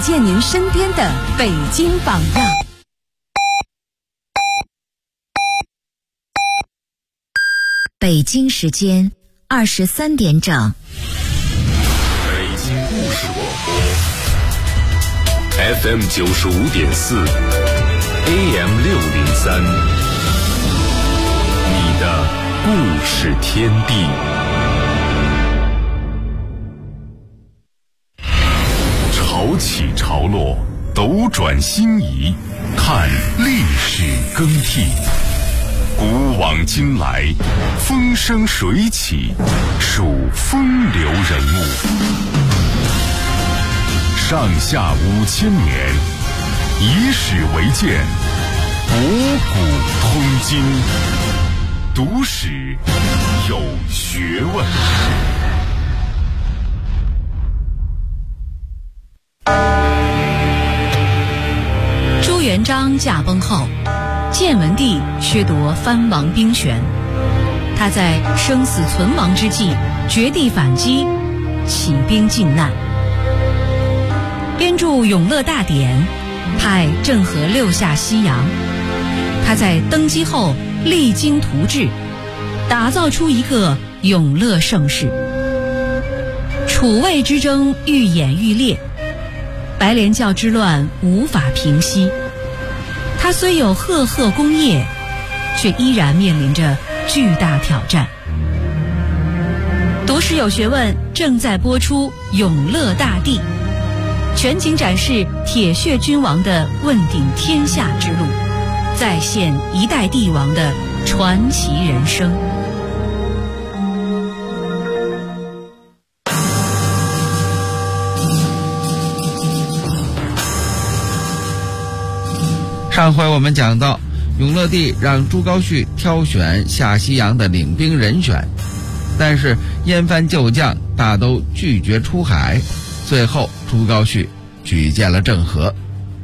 见您身边的北京榜样。 北京时间23点整。 北京故事广播 FM 95.4 AM 603，你的故事天地。潮起潮落，斗转星移，看历史更替。古往今来，风生水起，数风流人物。上下5000年，以史为鉴，博古通今，读史有学问。 朱元璋驾崩后，建文帝削夺藩王兵权，他在生死存亡之际绝地反击，起兵靖难，编著《永乐大典》，派郑和六下西洋。他在登基后励精图治，打造出一个永乐盛世。楚魏之争愈演愈烈，白莲教之乱无法平息。他虽有赫赫功业，却依然面临着巨大挑战。读史有学问正在播出《永乐大帝》，全景展示铁血君王的问鼎天下之路，再现一代帝王的传奇人生。 上回我们讲到，永乐帝让朱高煦挑选下西洋的领兵人选，但是燕藩旧将大都拒绝出海，最后朱高煦举荐了郑和。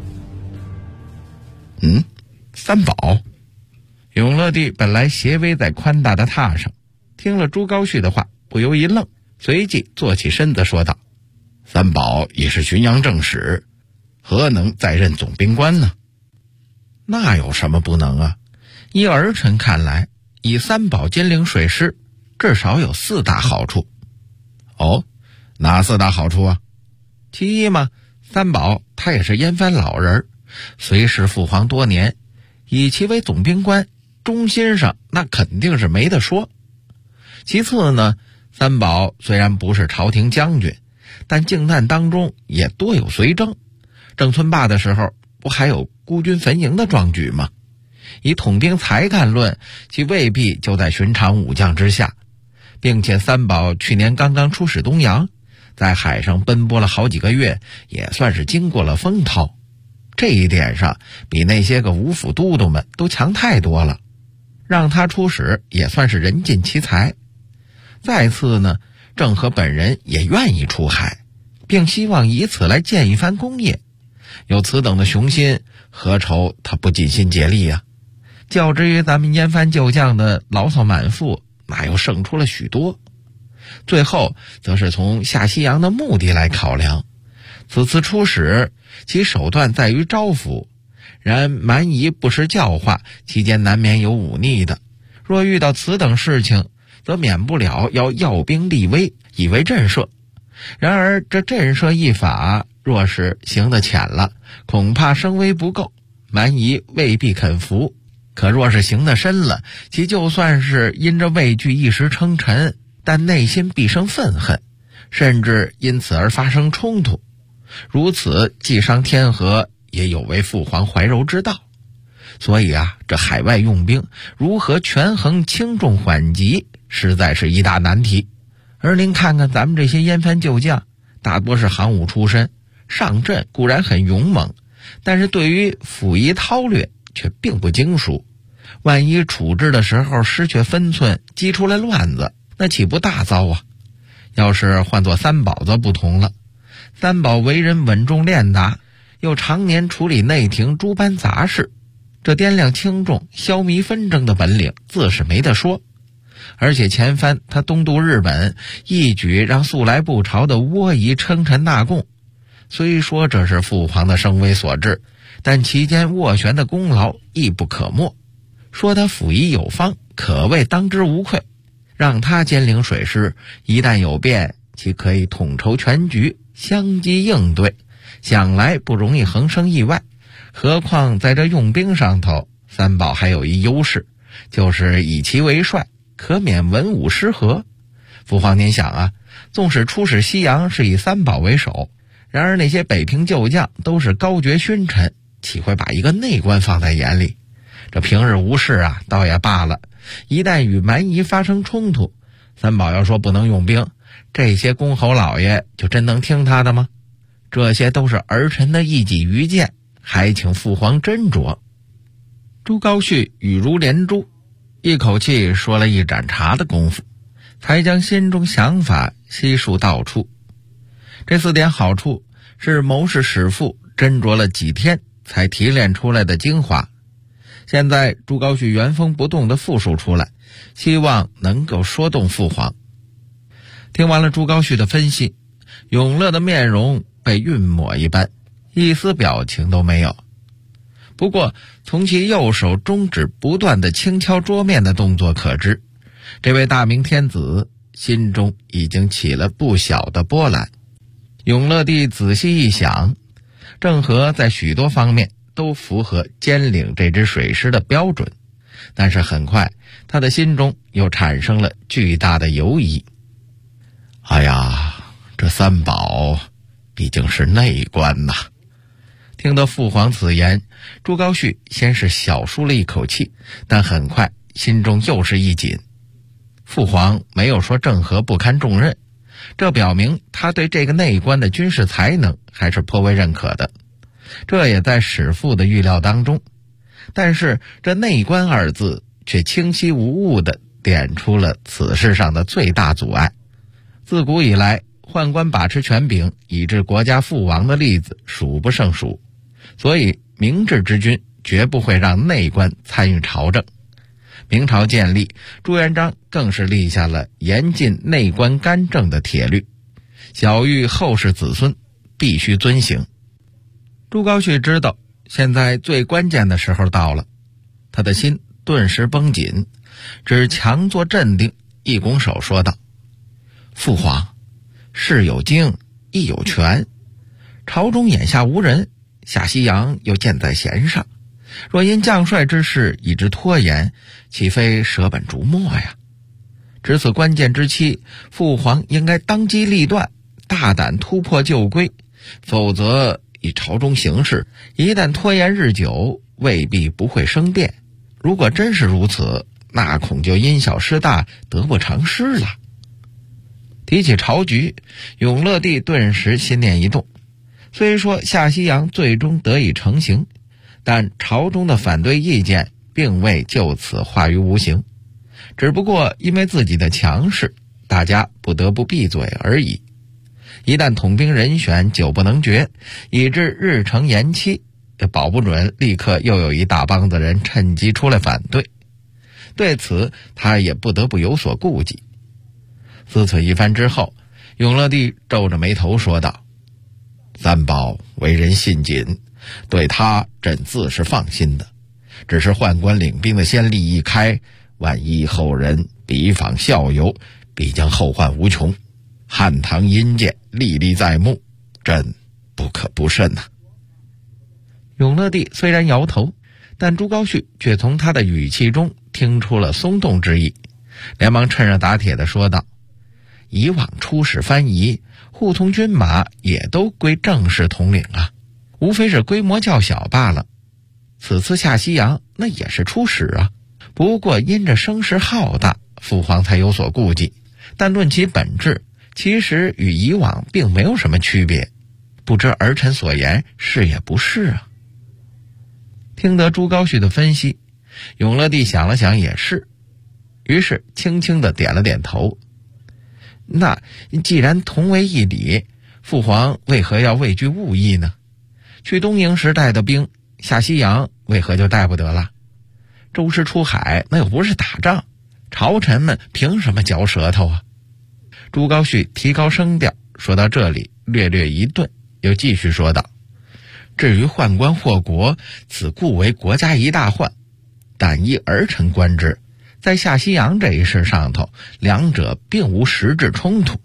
三宝。永乐帝本来斜偎在宽大的榻上，听了朱高煦的话，不由一愣，随即坐起身子说道：三宝已是浔阳正使，何能再任总兵官呢？那有什么不能啊？依儿臣看来，以三宝兼领水师，至少有4大好处。哦，哪4大好处啊？其一嘛，三宝他也是燕藩老人，随侍父皇多年，以其为总兵官，忠心上那肯定是没得说。其次呢，三宝虽然不是朝廷将军，但靖难当中也多有随征。郑村坝的时候，不还有孤军焚营的壮举吗？以统兵才干论，其未必就在寻常武将之下，并且三宝去年刚刚出使东洋，在海上奔波了好几个月，也算是经过了风涛。这一点上比那些个五府都督们都强太多了，让他出使也算是人尽其才。再次呢，郑和本人也愿意出海，并希望以此来建一番功业。有此等的雄心，何愁他不尽心竭力啊？较之于咱们燕藩旧将的牢骚满腹，那又胜出了许多。最后则是从下西洋的目的来考量，此次出使其手段在于招抚，然蛮夷不识教化，期间难免有忤逆的。若遇到此等事情，则免不了要耀兵立威，以为震慑。然而这震慑一法若是行得浅了，恐怕声威不够，蛮夷未必肯服。可若是行得深了，其就算是因着畏惧一时称臣，但内心必生愤恨，甚至因此而发生冲突。如此既伤天和，也有违父皇怀柔之道。所以啊，这海外用兵如何权衡轻重缓急，实在是一大难题。而您看看咱们这些燕藩旧将，大多是行伍出身，上阵固然很勇猛，但是对于辅夷韬略却并不精熟。万一处置的时候失去分寸，激出来乱子，那岂不大糟啊？要是换作三宝则不同了，三宝为人稳重练达，又常年处理内廷诸般杂事，这掂量轻重、消弭纷争的本领自是没得说。而且前番他东渡日本，一举让素来不朝的倭夷称臣纳贡， 虽说这是父皇的声威所致，但其间斡旋的功劳亦不可没。说他辅以有方，可谓当之无愧。让他兼领水师，一旦有变，其可以统筹全局，相机应对，想来不容易横生意外。何况在这用兵上头，三宝还有一优势，就是以其为帅，可免文武失和。父皇您想啊，纵使出使西洋是以三宝为首，然而那些北平旧将都是高爵勋臣，岂会把一个内官放在眼里？这平日无事啊，倒也罢了，一旦与蛮夷发生冲突，三宝要说不能用兵，这些公侯老爷就真能听他的吗？这些都是儿臣的一己愚见，还请父皇斟酌。朱高煦语如连珠，一口气说了一盏茶的功夫，才将心中想法悉数道出。这4点好处是谋士史父斟酌了几天才提炼出来的精华，现在朱高煦原封不动地复述出来，希望能够说动父皇。听完了朱高煦的分析，永乐的面容被晕抹一般，一丝表情都没有。不过从其右手中指不断地轻敲桌面的动作可知，这位大明天子心中已经起了不小的波澜。永乐帝仔细一想，郑和在许多方面都符合兼领这支水师的标准，但是很快他的心中又产生了巨大的犹疑。哎呀，这三宝毕竟是内官呐。听得父皇此言，朱高煦先是小舒了一口气，但很快心中又是一紧。父皇没有说郑和不堪重任，这表明他对这个内官的军事才能还是颇为认可的，这也在史父的预料当中。但是这内官二字却清晰无误地点出了此事上的最大阻碍。自古以来，宦官把持权柄以致国家覆亡的例子数不胜数，所以明智之君绝不会让内官参与朝政。明朝建立，朱元璋更是立下了严禁内官干政的铁律，晓谕后世子孙必须遵行。朱高煦知道现在最关键的时候到了，他的心顿时绷紧，只强作镇定，一拱手说道：父皇，事有经，亦有权，朝中眼下无人，下西洋又箭在弦上，若因将帅之事以致拖延，岂非舍本逐末呀？值此关键之期，父皇应该当机立断，大胆突破旧规，否则以朝中形势，一旦拖延日久，未必不会生变。如果真是如此，那恐就因小失大，得不偿失了。提起朝局，永乐帝顿时心念一动。虽说下西洋最终得以成行，但朝中的反对意见并未就此化于无形，只不过因为自己的强势，大家不得不闭嘴而已。一旦统兵人选久不能决，以致日程延期，保不准立刻又有一大帮子人趁机出来反对。对此他也不得不有所顾忌。思忖一番之后，永乐帝皱着眉头说道：三宝为人信谨，对他朕自是放心的，只是宦官领兵的先例一开，万一后人比仿效尤，必将后患无穷，汉唐阴间历历在目，朕不可不慎呐。永乐帝虽然摇头，但朱高煦却从他的语气中听出了松动之意，连忙趁热打铁地说道：以往出使藩夷，护从军马也都归正式统领啊，无非是规模较小罢了。此次下西洋那也是出使啊，不过因着声势浩大，父皇才有所顾忌，但论其本质，其实与以往并没有什么区别。不知儿臣所言是也不是啊。听得朱高煦的分析，永乐帝想了想也是，于是轻轻地点了点头。那既然同为一理，父皇为何要畏惧误意呢？去东瀛时带的兵下西洋，为何就带不得了？周师出海，那又不是打仗，朝臣们凭什么嚼舌头啊？朱高煦提高声调，说到这里略略一顿， 又继续说道：至于宦官祸国，此故为国家一大患，但依儿臣观之，在下西洋这一事上头，两者并无实质冲突。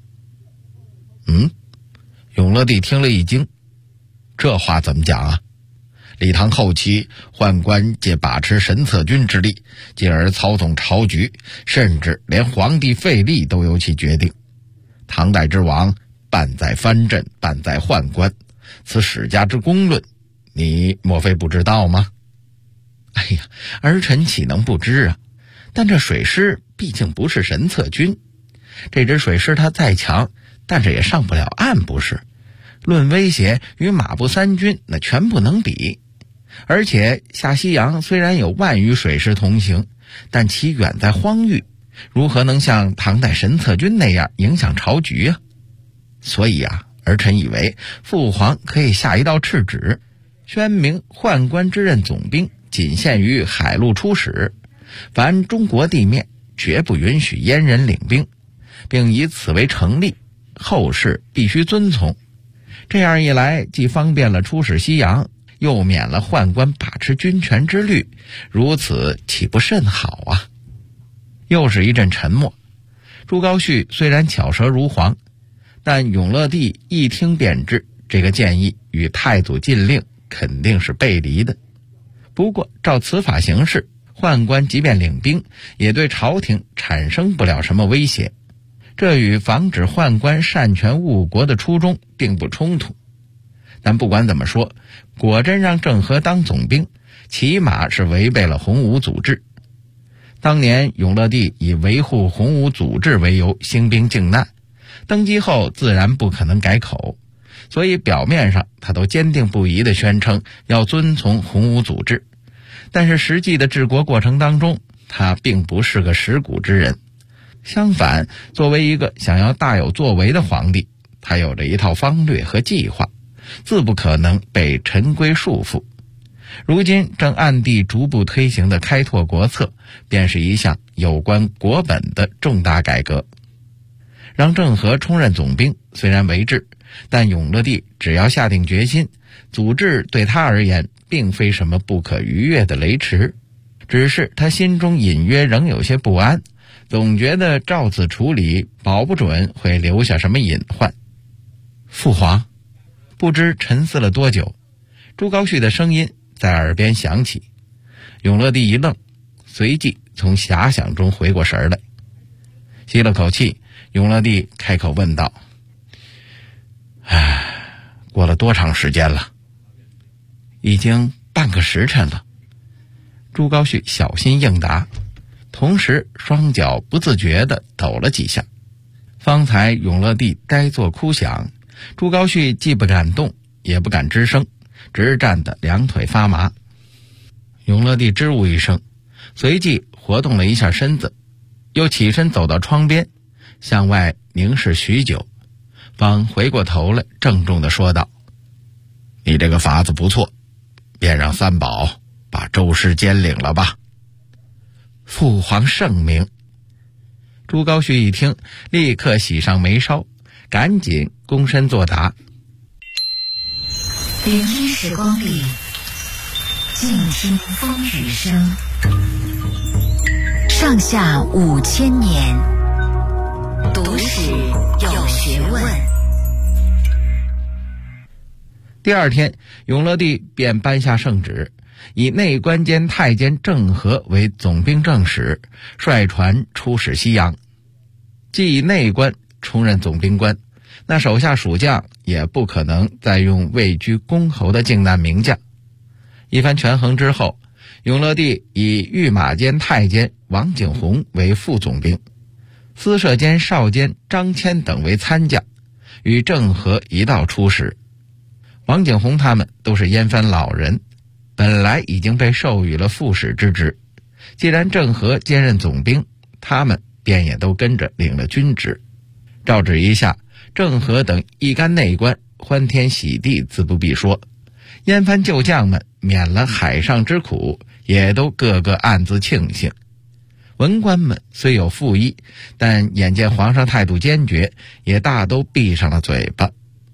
永乐帝听了一惊，这话怎么讲啊？李唐后期，宦官借把持神策军之力，进而操纵朝局，甚至连皇帝废立都由其决定。唐代之王，半在藩镇，半在宦官，此史家之公论，你莫非不知道吗？哎呀，儿臣岂能不知啊？但这水师毕竟不是神策军，这支水师它再强，但这也上不了岸，不是？论威胁，与马步三军那全不能比。而且下西洋虽然有万余水师同行，但其远在荒域，如何能像唐代神策军那样影响朝局啊？所以啊，儿臣以为父皇可以下一道敕旨，宣明宦官之任总兵仅限于海陆出使，凡中国地面绝不允许阉人领兵，并以此为成例，后世必须遵从。这样一来，既方便了出使西洋，又免了宦官把持军权之虑，如此岂不甚好啊？又是一阵沉默。朱高煦虽然巧舌如簧，但永乐帝一听便知，这个建议与太祖禁令肯定是背离的。不过照此法行事，宦官即便领兵，也对朝廷产生不了什么威胁，这与防止宦官擅权误国的初衷并不冲突。但不管怎么说，果真让郑和当总兵，起码是违背了洪武祖制。当年永乐帝以维护洪武祖制为由兴兵靖难，登基后自然不可能改口，所以表面上他都坚定不移地宣称要遵从洪武祖制，但是实际的治国过程当中，他并不是个识古之人。相反，作为一个想要大有作为的皇帝，他有着一套方略和计划，自不可能被陈规束缚。如今正暗地逐步推行的开拓国策，便是一项有关国本的重大改革。让郑和充任总兵虽然为治，但永乐帝只要下定决心，祖制对他而言并非什么不可逾越的雷池，只是他心中隐约仍有些不安，总觉得照此处理，保不准会留下什么隐患。父皇，不知沉思了多久，朱高煦的声音在耳边响起。永乐帝一愣，随即从遐想中回过神来，吸了口气，永乐帝开口问道：过了多长时间了？已经半个时辰了。朱高煦小心应答，同时双脚不自觉地抖了几下。方才永乐帝呆坐哭想，朱高煦既不敢动，也不敢吱声，直站得两腿发麻。永乐帝支吾一声，随即活动了一下身子，又起身走到窗边，向外凝视许久，方回过头来郑重地说道：你这个法子不错，便让三宝把周师兼领了吧。父皇圣明。朱高煦一听，立刻喜上眉梢，赶紧躬身作答： 聆听时光里，静听风雨声。上下5000年，读史有学问。 第二天，永乐帝便颁下圣旨，以内官监太监郑和为总兵正使，率船出使西洋。既以内官充任总兵官，那手下属将也不可能再用位居公侯的靖难名将。一番权衡之后，永乐帝以御马监太监王景洪为副总兵，司舍监少监张骞等为参将，与郑和一道出使。王景洪他们都是燕藩老人，本来已经被授予了副使之职，既然郑和兼任总兵，他们便也都跟着领了军职。照旨一下，郑和等一干内官欢天喜地自不必说，燕藩旧将们免了海上之苦，也都个个暗自庆幸。文官们虽有附议，但眼见皇上态度坚决，也大都闭上了嘴巴。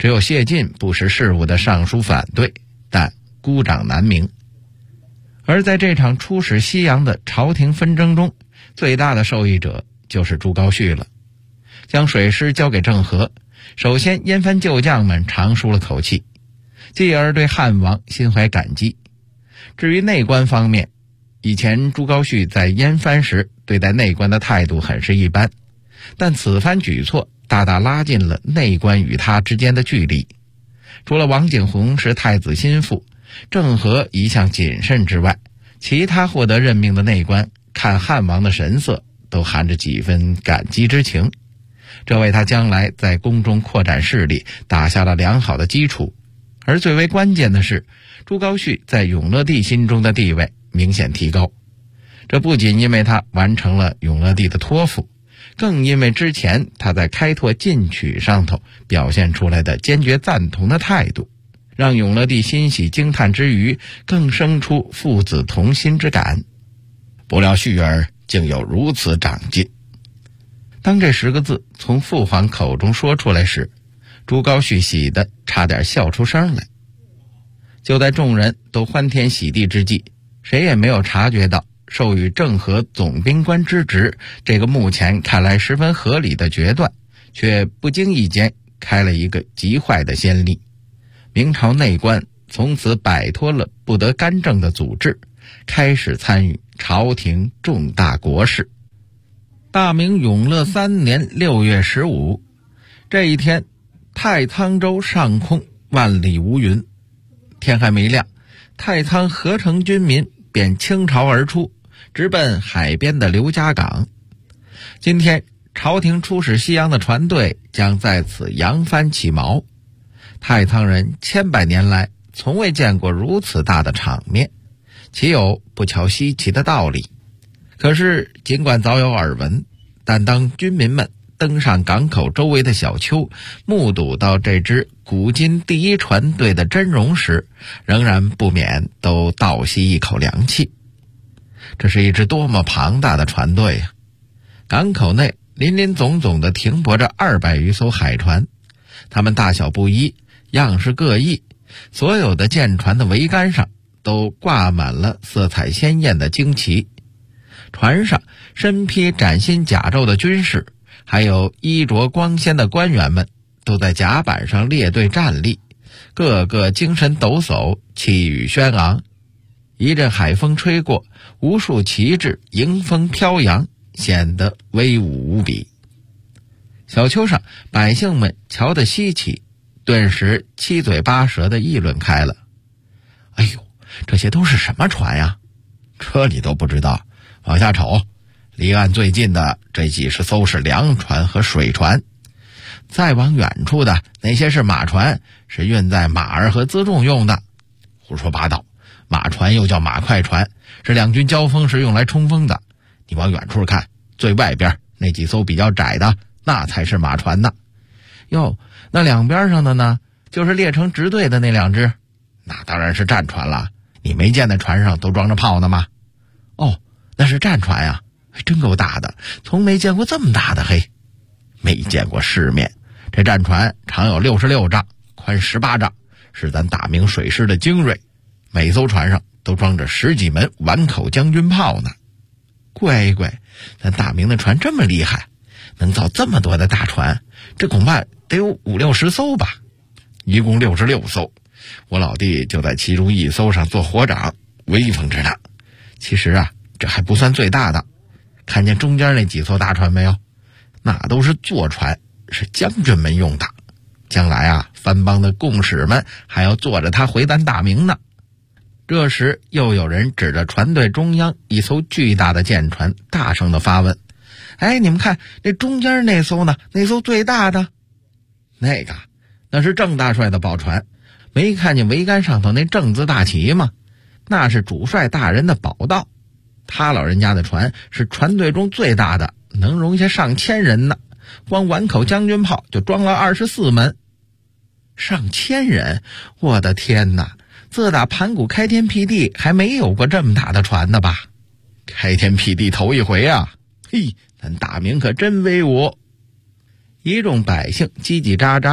只有谢晋不识时务的上书反对，但孤掌难鸣。而在这场出使西洋的朝廷纷争中，最大的受益者就是朱高煦了。将水师交给郑和，首先燕藩旧将们长舒了口气，继而对汉王心怀感激。至于内官方面，以前朱高煦在燕藩时对待内官的态度很是一般，但此番举措大大拉近了内官与他之间的距离。除了王景洪是太子心腹，郑和一向谨慎之外，其他获得任命的内官看汉王的神色都含着几分感激之情，这为他将来在宫中扩展势力打下了良好的基础。而最为关键的是，朱高煦在永乐帝心中的地位明显提高。这不仅因为他完成了永乐帝的托付，更因为之前他在开拓进取上头表现出来的坚决赞同的态度，让永乐帝欣喜惊叹之余，更生出父子同心之感。不料煦儿竟有如此长进。当这10个字从父皇口中说出来时，朱高煦喜得差点笑出声来。就在众人都欢天喜地之际，谁也没有察觉到授予郑和总兵官之职这个目前看来十分合理的决断，却不经意间开了一个极坏的先例。明朝内官从此摆脱了不得干政的组织，开始参与朝廷重大国事。大明永乐3年6月15，这一天，太仓州上空万里无云，天还没亮，太仓合城军民便倾巢而出，直奔海边的刘家港。今天朝廷出使西洋的船队将在此扬帆起锚。太仓人千百年来从未见过如此大的场面，岂有不瞧稀奇的道理？可是尽管早有耳闻，但当军民们登上港口周围的小丘，目睹到这支古今第一船队的真容时，仍然不免都倒吸一口凉气。这是一支多么庞大的船队啊！港口内林林总总地停泊着200余艘海船，它们大小不一，样式各异，所有的舰船的桅杆上都挂满了色彩鲜艳的旌旗。船上身披崭新甲胄的军士，还有衣着光鲜的官员们，都在甲板上列队站立，个个精神抖擞，气宇轩昂。一阵海风吹过，无数旗帜迎风飘扬，显得威武无比。小丘上百姓们瞧得稀奇，顿时七嘴八舌地议论开了。哎呦，这些都是什么船呀？这你都不知道？往下瞅，离岸最近的这几十艘是粮船和水船，再往远处的那些是马船，是运载马儿和辎重用的。胡说八道，马船又叫马快船，是两军交锋时用来冲锋的。你往远处看，最外边那几艘比较窄的，那才是马船呢。哟，那两边上的呢，就是列成直队的那2只，那当然是战船了。你没见那船上都装着炮呢吗？哦，那是战船呀，真够大的，从没见过这么大的。嘿，没见过世面。这战船长有66丈，宽18丈，是咱大明水师的精锐，每艘船上都装着10几门碗口将军炮呢。乖乖，咱大明的船这么厉害，能造这么多的大船，这恐怕得有50-60艘吧。一共66艘，我老弟就在其中一艘上做火长，威风着呢。其实啊，这还不算最大的，看见中间那几艘大船没有？那都是坐船，是将军们用的。将来啊，藩邦的贡使们还要坐着它回咱大明呢。这时又有人指着船队中央一艘巨大的舰船，大声地发问：哎，你们看那中间那艘呢？那艘最大的？那是郑大帅的宝船，没看见桅杆上头那郑字大旗吗？那是主帅大人的宝道，他老人家的船是船队中最大的，能容下上千人呢。光碗口将军炮就装了24门。上千人，我的天哪！自打盘古开天辟地，还没有过这么大的船呢吧？开天辟地头一回啊！嘿，咱大明可真威武！一众百姓叽叽喳喳，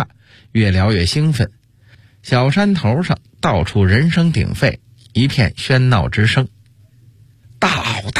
越聊越兴奋。小山头上到处人声鼎沸，一片喧闹之声。到！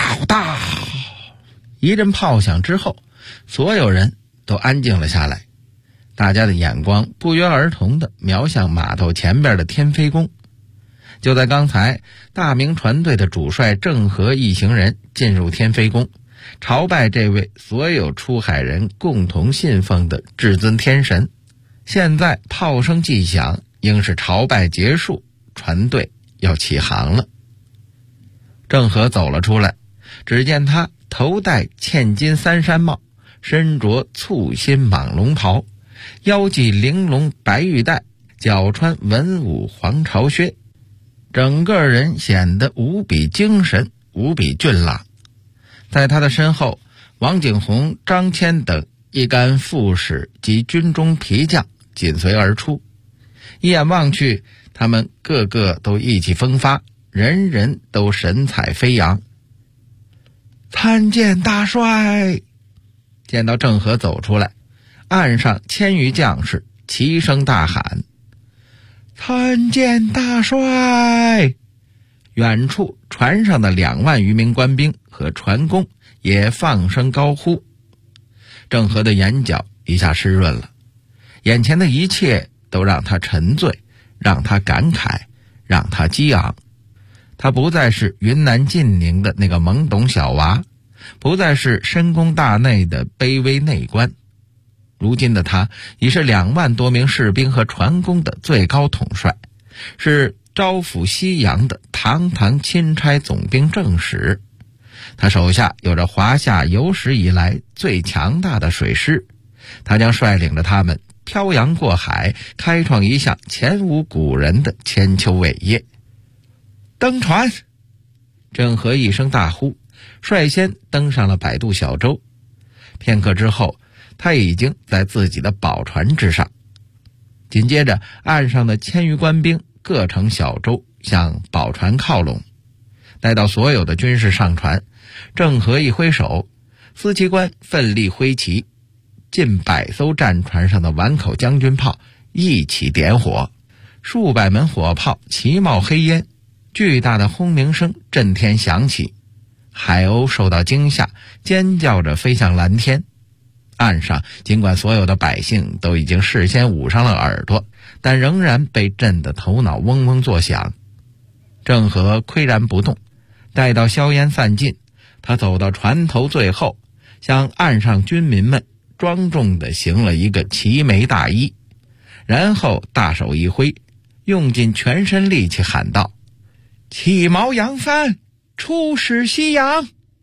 一阵炮响之后，所有人都安静了下来，大家的眼光不约而同地瞄向码头前边的天飞宫。就在刚才，大明船队的主帅郑和一行人进入天飞宫，朝拜这位所有出海人共同信奉的至尊天神。现在炮声既响，应是朝拜结束，船队要起航了。郑和走了出来，只见他头戴嵌金三山帽，身着簇新蟒龙袍，腰系玲珑白玉带，脚穿文武黄朝靴，整个人显得无比精神，无比俊朗。在他的身后，王景洪、张骞等一干副使及军中皮将紧随而出。一眼望去，他们个个都意气风发，人人都神采飞扬。参见大帅！见到郑和走出来，岸上1000余将士齐声大喊：参见大帅！远处船上的2万余名官兵和船工也放声高呼。郑和的眼角一下湿润了，眼前的一切都让他沉醉，让他感慨，让他激昂。他不再是云南晋宁的那个懵懂小娃，不再是深宫大内的卑微内官，如今的他已是2万多名士兵和船工的最高统帅，是招抚西洋的堂堂钦差总兵正使。他手下有着华夏有史以来最强大的水师，他将率领着他们漂洋过海，开创一项前无古人的千秋伟业。登船！郑和一声大呼，率先登上了摆渡小舟。片刻之后，他已经在自己的宝船之上。紧接着，岸上的1000余官兵各乘小舟向宝船靠拢。待到所有的军士上船，郑和一挥手，司旗官奋力挥旗，近100艘战船上的碗口将军炮一起点火，数百门火炮齐冒黑烟，巨大的轰鸣声震天响起。海鸥受到惊吓，尖叫着飞向蓝天。岸上尽管所有的百姓都已经事先捂上了耳朵，但仍然被震得头脑嗡嗡作响。郑和岿然不动，待到硝烟散尽，他走到船头最后，向岸上军民们庄重地行了一个齐眉大揖，然后大手一挥，用尽全身力气喊道：弃毛扬帆，出使西洋！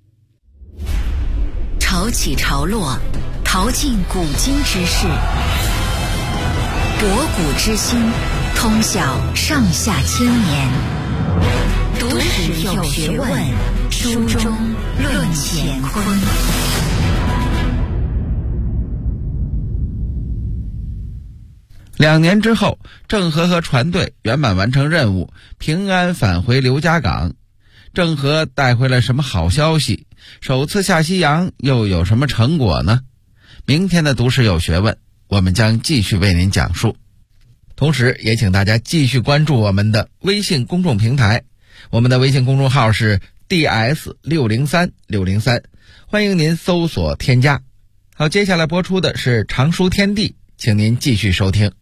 潮起潮落，淘尽古今之事，博古知新，通晓上下千年。读史有学问，书中论乾坤。 2年之后，郑和和船队圆满完成任务，平安返回刘家港。郑和带回了什么好消息？首次下西洋又有什么成果呢？明天的读史有学问，我们将继续为您讲述。同时也请大家继续关注我们的微信公众平台，我们的微信公众号是 DS603603，欢迎您搜索添加。好，接下来播出的是常书天地，请您继续收听。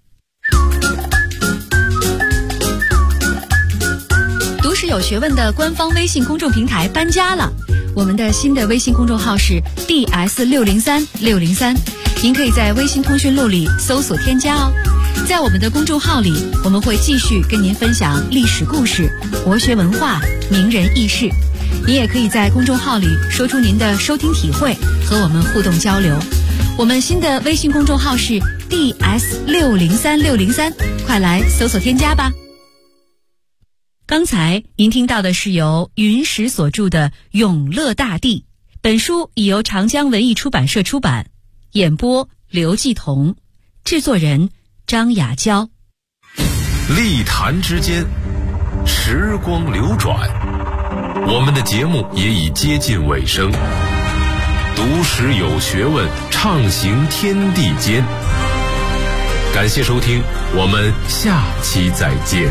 读史有学问的官方微信公众平台搬家了，我们的新的微信公众号是 DS603603，您可以在微信通讯录里搜索添加哦。在我们的公众号里，我们会继续跟您分享历史故事、国学文化、名人轶事。您也可以在公众号里说出您的收听体会，和我们互动交流。我们新的微信公众号是 DS603603，快来搜索添加吧。刚才您听到的是由云石所著的《永乐大帝》，本书已由长江文艺出版社出版，演播刘继彤，制作人张雅娇。 历坛之间，时光流转，我们的节目也已接近尾声。读史有学问，畅行天地间。 感谢收听，我们下期再见。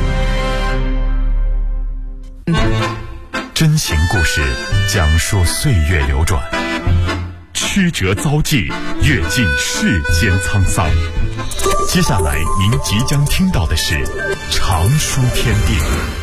真情故事讲述岁月流转，曲折遭际，阅尽世间沧桑。接下来您即将听到的是常书天地。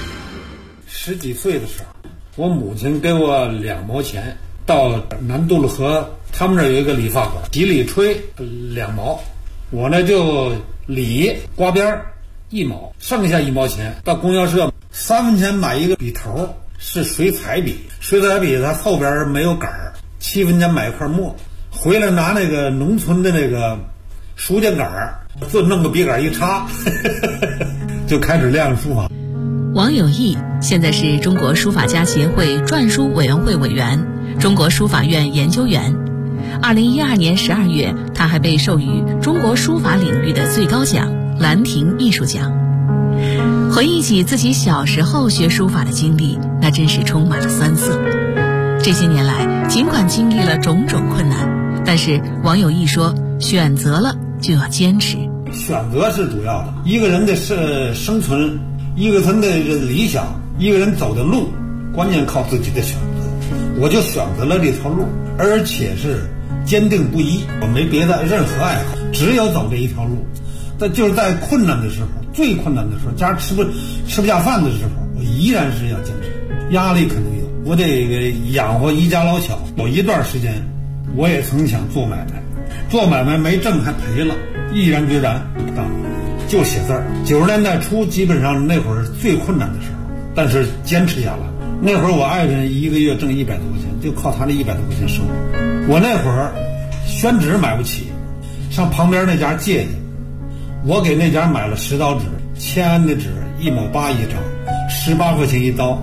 10几岁的时候，我母亲给我2毛钱，到南渡了河，他们这儿有一个理发馆，洗理吹2毛，我呢就理刮边1毛，剩下1毛钱到供销社3分钱买一个笔头，是水彩笔，水彩笔它后边没有杆儿，7分钱买一块墨，回来拿那个农村的那个书架杆儿，就弄个笔杆一插就开始练书法。 王有义现在是中国书法家协会篆书委员会委员、中国书法院研究员。2012年12月，他还被授予中国书法领域的最高奖兰亭艺术奖。回忆起自己小时候学书法的经历，那真是充满了酸涩。这些年来，尽管经历了种种困难，但是王有义说，选择了就要坚持。 选择是主要的，一个人的生存，一个人的理想，一个人走的路，关键靠自己的选择。我就选择了这条路，而且是坚定不移，我没别的任何爱好，只有走这一条路。但就是在困难的时候，最困难的时候，家吃不下饭的时候，我依然是要坚持。压力肯定有，我得养活一家老小。有一段时间，我也曾想做买卖，做买卖没挣还赔了，毅然决然不干了，就写字儿。90年代初，基本上那会儿最困难的时候，但是坚持下来。那会儿我爱人一个月挣100多块钱，就靠他这100多块钱生活。我那会儿宣纸买不起，上旁边那家借去，我给那家买了10刀纸，签安的纸1毛8一张，18块钱一刀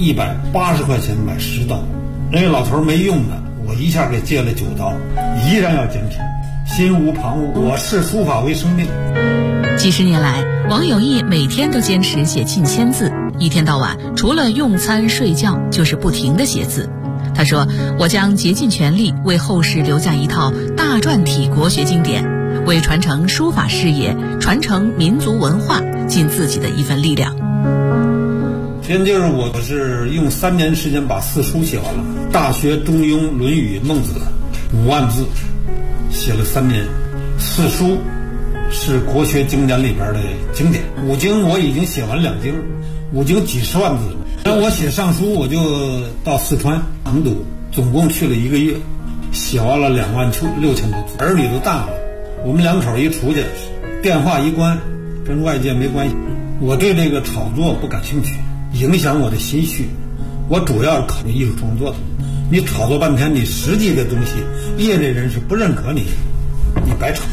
，180块钱买10刀。人家老头没用的，我一下给借了9刀，依然要坚持，心无旁骛。我视书法为生命。 几十年来，王有义每天都坚持写近1000字，一天到晚除了用餐睡觉就是不停地写字。他说，我将竭尽全力为后世留下一套大篆体国学经典，为传承书法事业、传承民族文化尽自己的一份力量。 先就是我是用3年时间把4书写完了，《大学》《中庸》《论语》《孟子》5万字，写了3年。4书是国学经典里边的经典，5经我已经写完2经，5经几十万字。那我写上书，我就到四川成都，总共去了1个月，写完了26000多字。儿女都大了，我们2口一出去，电话一关，跟外界没关系。我对这个炒作不感兴趣，影响我的心绪。我主要是考虑艺术创作的。你炒作半天，你实际的东西，业内人士不认可你，你白炒。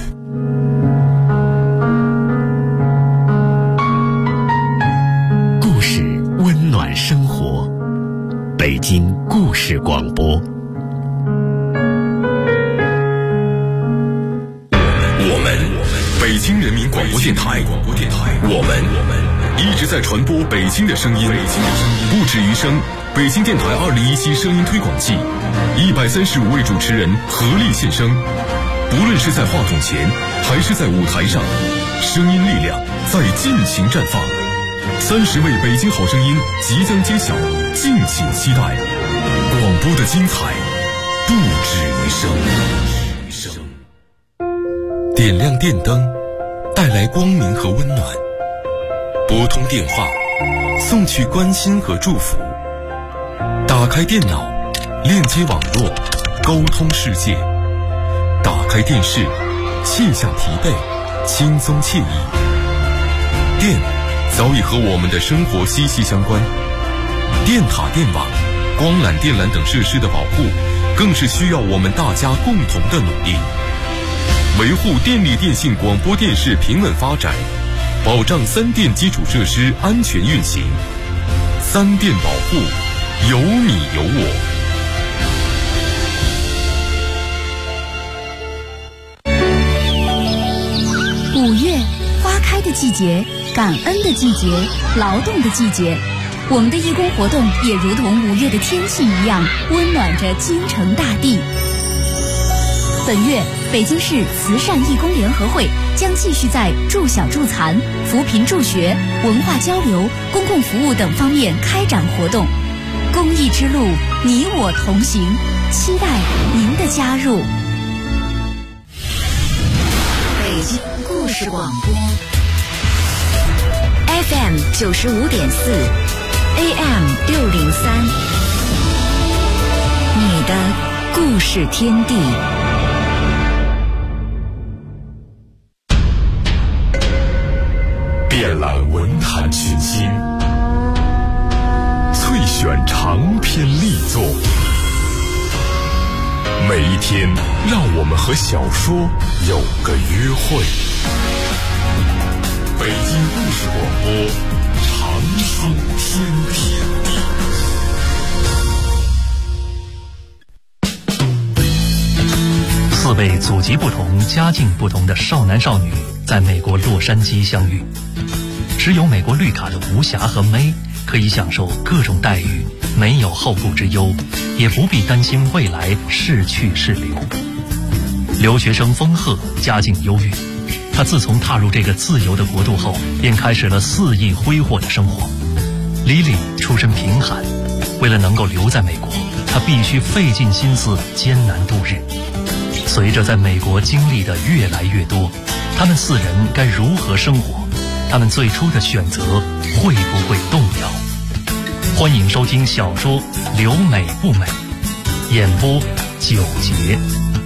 故事温暖生活，北京故事广播。 我们北京人民广播电台，我们一直在传播北京的声音，不止于声。北京电台2017声音推广季，135位主持人合力献声。不论是在话筒前，还是在舞台上，声音力量在尽情绽放。30位北京好声音即将揭晓，敬请期待。广播的精彩不止于声。点亮电灯，带来光明和温暖；拨通电话，送去关心和祝福；打开电脑，链接网络，沟通世界；打开电视，卸下疲惫，轻松惬意。电早已和我们的生活息息相关，电塔、电网、光缆、电缆等设施的保护，更是需要我们大家共同的努力。维护电力电信广播电视平稳发展，保障3电基础设施安全运行。3电保护，有你有我。 5月，花开的季节，感恩的季节，劳动的季节。我们的义工活动也如同5月的天气一样，温暖着京城大地。本月， 北京市慈善义工联合会将继续在助小助残、扶贫助学、文化交流、公共服务等方面开展活动。公益之路，你我同行，期待您的加入。 北京故事广播 FM 95.4 AM 603，你的故事天地。 遍览文坛群星，萃选长篇力作，每一天让我们和小说有个约会。北京故事广播，长书天地。 4位祖籍不同、家境不同的少男少女在美国洛杉矶相遇。持有美国绿卡的吴霞和May可以享受各种待遇，没有后顾之忧，也不必担心未来是去是留。留学生风鹤家境优越，他自从踏入这个自由的国度后，便开始了肆意挥霍的生活。Lily出身贫寒，为了能够留在美国，他必须费尽心思艰难度日。随着在美国经历的越来越多，他们4人该如何生活？他们最初的选择会不会动摇？欢迎收听小说《留美不美》，演播9节。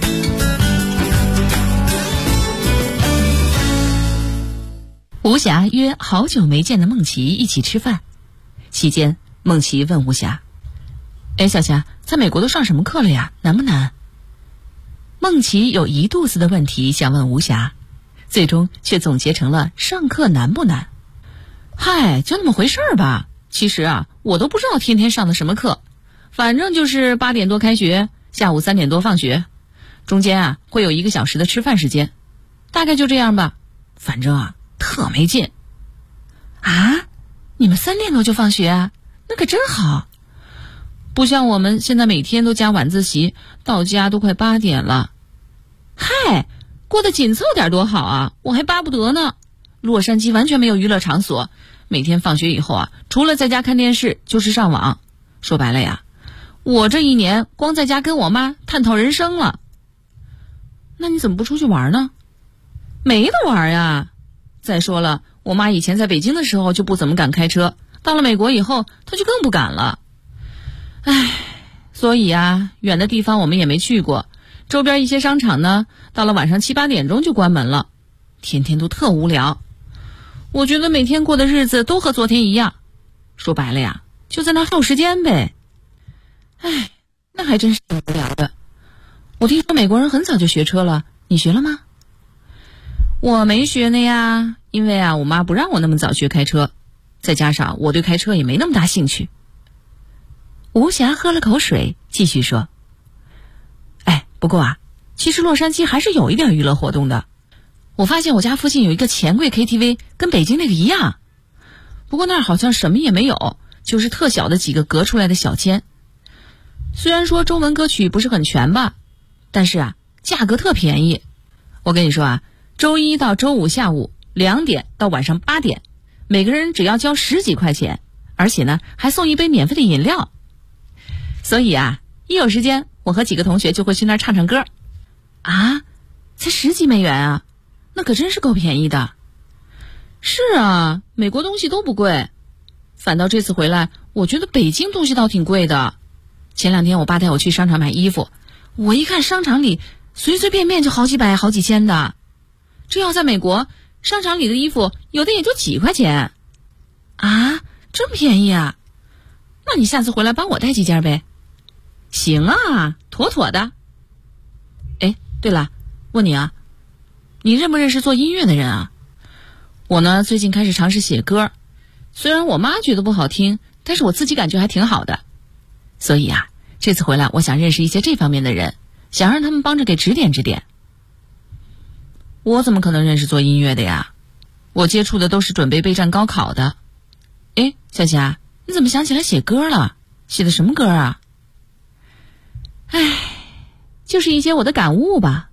吴霞约好久没见的孟琪一起吃饭，期间孟琪问吴霞：“小霞，在美国都上什么课了呀？难不难？”孟琪有一肚子的问题想问吴霞，最终却总结成了上课难不难。嗨，就那么回事儿吧。其实啊，我都不知道天天上的什么课，反正就是8点多开学，下午3点多放学，中间啊会有1个小时的吃饭时间，大概就这样吧。反正啊特没劲。啊，你们3点多就放学啊？那可真好。不像我们现在每天都加晚自习，到家都快8点了。嗨，过得紧凑点多好啊，我还巴不得呢。洛杉矶完全没有娱乐场所，每天放学以后啊，除了在家看电视就是上网。说白了呀，我这1年光在家跟我妈探讨人生了。那你怎么不出去玩呢？没得玩呀。再说了，我妈以前在北京的时候就不怎么敢开车，到了美国以后她就更不敢了。唉，所以啊，远的地方我们也没去过，周边一些商场呢，到了晚上7、8点钟就关门了，天天都特无聊。我觉得每天过的日子都和昨天一样，说白了呀，就在那耗时间呗。唉，那还真是挺无聊的。我听说美国人很早就学车了，你学了吗？我没学呢呀，因为啊，我妈不让我那么早学开车，再加上我对开车也没那么大兴趣。吴霞喝了口水，继续说：“不过啊，其实洛杉矶还是有一点娱乐活动的。我发现我家附近有一个钱柜 KTV， 跟北京那个一样。不过那儿好像什么也没有，就是特小的几个隔出来的小间。虽然说中文歌曲不是很全吧，但是啊，价格特便宜。我跟你说啊，周1到周5下午2点到晚上8点，每个人只要交10几块钱，而且呢，还送1杯免费的饮料。所以啊，一有时间，我和几个同学就会去那儿唱唱歌。啊，才10几美元啊，那可真是够便宜的。是啊，美国东西都不贵，反倒这次回来，我觉得北京东西倒挺贵的。前2天我爸带我去商场买衣服，我一看商场里随随便便就好几百、好几千的。这要在美国，商场里的衣服有的也就几块钱。啊，这么便宜啊？那你下次回来帮我带几件呗。行啊，妥妥的。对了，问你啊，你认不认识做音乐的人啊？我呢，最近开始尝试写歌，虽然我妈觉得不好听，但是我自己感觉还挺好的。所以啊，这次回来我想认识一些这方面的人，想让他们帮着给指点指点。我怎么可能认识做音乐的呀？我接触的都是准备备战高考的。小霞，你怎么想起来写歌了？写的什么歌啊？就是一些我的感悟吧，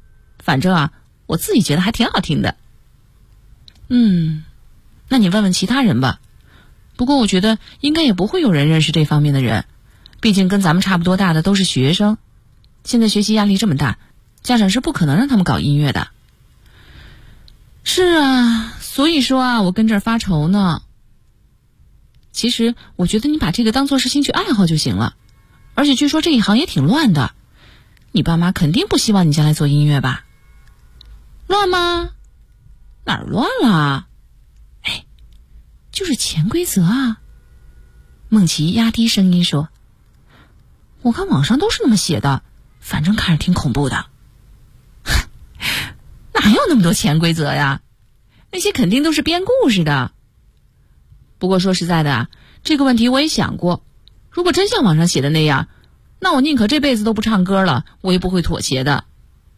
反正啊，我自己觉得还挺好听的。那你问问其他人吧。不过我觉得应该也不会有人认识这方面的人，毕竟跟咱们差不多大的都是学生，现在学习压力这么大，家长是不可能让他们搞音乐的。是啊，所以说啊，我跟这儿发愁呢。其实我觉得你把这个当作是兴趣爱好就行了，而且据说这一行也挺乱的，你爸妈肯定不希望你将来做音乐吧？乱吗？哪儿乱了？就是潜规则啊。孟琪压低声音说，我看网上都是那么写的，反正看着挺恐怖的。哪有那么多潜规则呀？那些肯定都是编故事的。不过说实在的啊，这个问题我也想过，如果真像网上写的那样，那我宁可这辈子都不唱歌了，我也不会妥协的。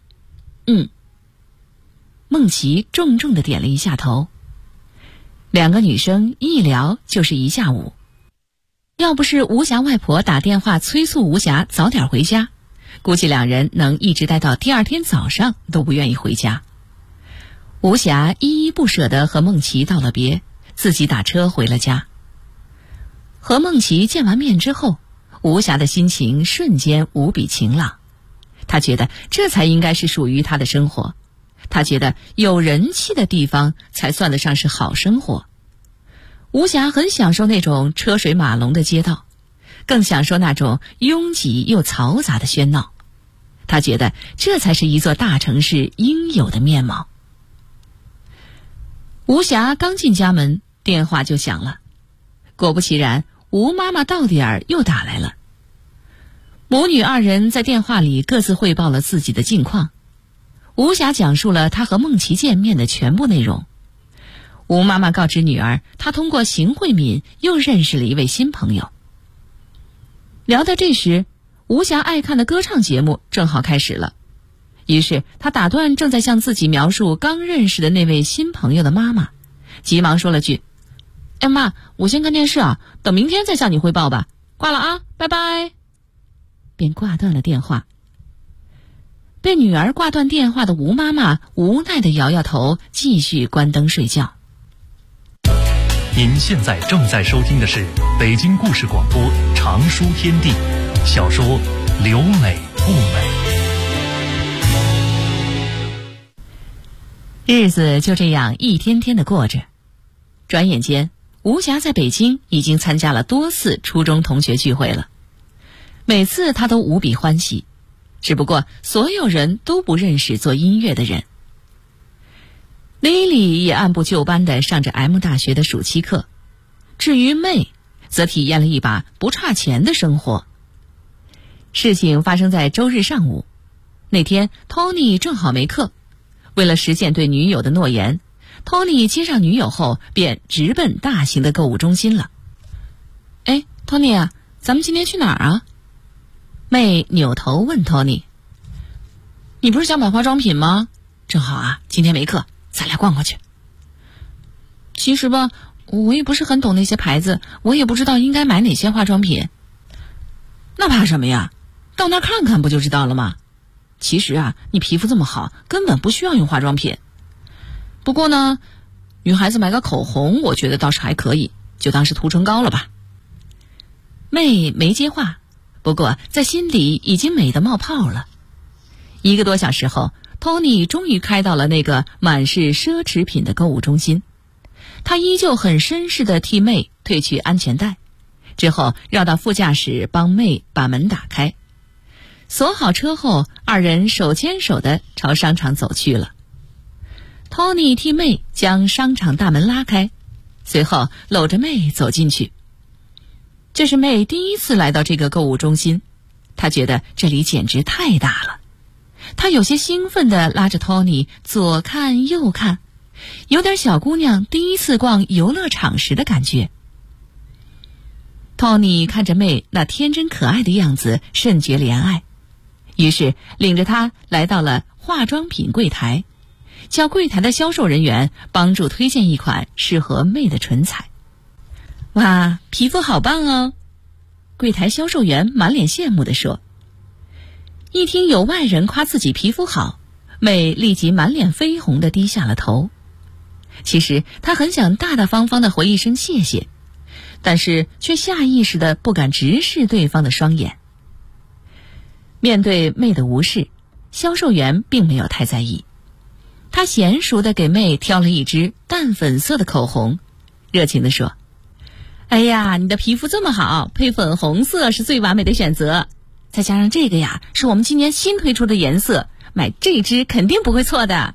孟琪重重地点了一下头。两个女生一聊就是一下午，要不是吴霞外婆打电话催促吴霞早点回家，估计两人能一直待到第二天早上都不愿意回家。吴霞依依不舍地和孟琪道了别，自己打车回了家。和孟琪见完面之后，吴霞的心情瞬间无比晴朗，她觉得这才应该是属于她的生活，她觉得有人气的地方才算得上是好生活。吴霞很享受那种车水马龙的街道，更享受那种拥挤又嘈杂的喧闹，她觉得这才是一座大城市应有的面貌。吴霞刚进家门，电话就响了。果不其然，吴妈妈到点儿又打来了。母女二人在电话里各自汇报了自己的近况。吴霞讲述了她和孟琪见面的全部内容。吴妈妈告知女儿，她通过邢慧敏又认识了一位新朋友。聊到这时，吴霞爱看的歌唱节目正好开始了，于是她打断正在向自己描述刚认识的那位新朋友的妈妈，急忙说了句，妈，我先看电视啊，等明天再向你汇报吧，挂了啊，拜拜，便挂断了电话。被女儿挂断电话的吴妈妈无奈地摇摇头，继续关灯睡觉。 您现在正在收听的是北京故事广播长书天地小说《留美不美》。 日子就这样一天天的过着，转眼间吴霞在北京已经参加了多次初中同学聚会了，每次她都无比欢喜，只不过所有人都不认识做音乐的人。Lily 也按部就班地上着 M 大学的暑期课，至于妹则体验了一把不差钱的生活。事情发生在周日上午，那天 Tony 正好没课，为了实现对女友的诺言， Tony 接上女友后便直奔大型的购物中心了。Tony 啊，咱们今天去哪儿啊？妹扭头问 Tony。 你不是想买化妆品吗？正好啊，今天没课，咱俩逛过去。其实吧，我也不是很懂那些牌子，我也不知道应该买哪些化妆品。那怕什么呀，到那儿看看不就知道了吗？其实啊，你皮肤这么好，根本不需要用化妆品。不过呢，女孩子买个口红，我觉得倒是还可以，就当是涂唇膏了吧。妹没接话，不过在心里已经美得冒泡了。1个多小时后，Tony 终于开到了那个满是奢侈品的购物中心。他依旧很绅士地替妹褪去安全带，之后绕到副驾驶帮妹把门打开。锁好车后，二人手牵手地朝商场走去了。Tony 替妹将商场大门拉开，随后搂着妹走进去。这是妹第一次来到这个购物中心，她觉得这里简直太大了。她有些兴奋地拉着 Tony 左看右看，有点小姑娘第一次逛游乐场时的感觉。Tony 看着妹那天真可爱的样子，甚觉怜爱，于是领着她来到了化妆品柜台，叫柜台的销售人员帮助推荐一款适合妹的唇彩。哇，皮肤好棒哦！柜台销售员满脸羡慕地说。一听有外人夸自己皮肤好， 妹立即满脸绯红地低下了头。其实她很想大大方方地回一声谢谢，但是却下意识地不敢直视对方的双眼。面对妹的无视，销售员并没有太在意，他娴熟地给妹挑了一支淡粉色的口红，热情地说：哎呀，你的皮肤这么好，配粉红色是最完美的选择，再加上这个呀，是我们今年新推出的颜色，买这支肯定不会错的。